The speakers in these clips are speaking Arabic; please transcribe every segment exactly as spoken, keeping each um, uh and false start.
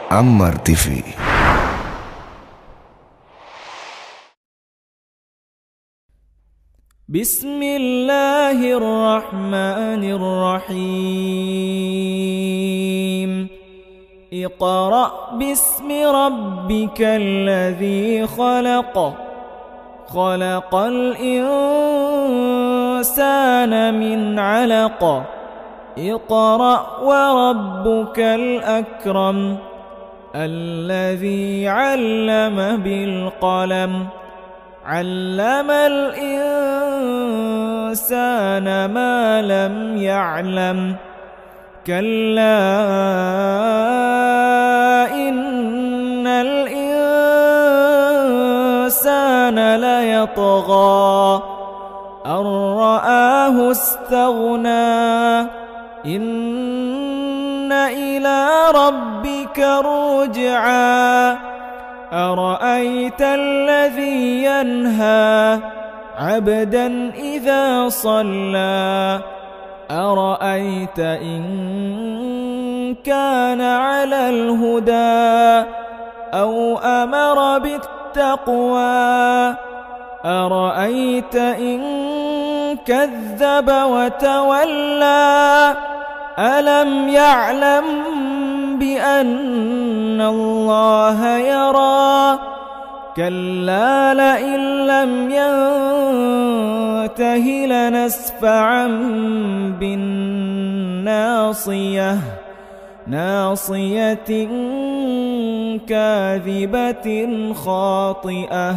Ammar T V. بسم الله الرحمن الرحيم. اقرأ باسم ربك الذي خلق خلق الإنسان من علق. اقرأ وربك الأكرم الذي علم بالقلم علم الإنسان ما لم يعلم. كلا إن الإنسان ليطغى أن رآه استغنى. إن إلى ربك الرجعى. أرأيت الذي ينهى عبدا إذا صلى. أرأيت إن كان على الهدى أو أمر بالتقوى. أرأيت إن كذب وتولى. ألم يعلم بأن الله يرى. كلا لئن لم ينته لنسفعا بالناصية ناصية كاذبة خاطئة.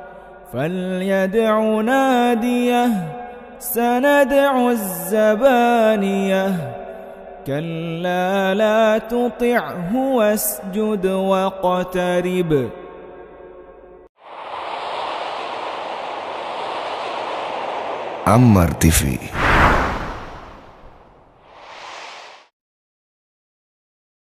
فليدع ناديه سندع الزبانية. كلا لا تطعه واسجد واقترب. Ammar T V.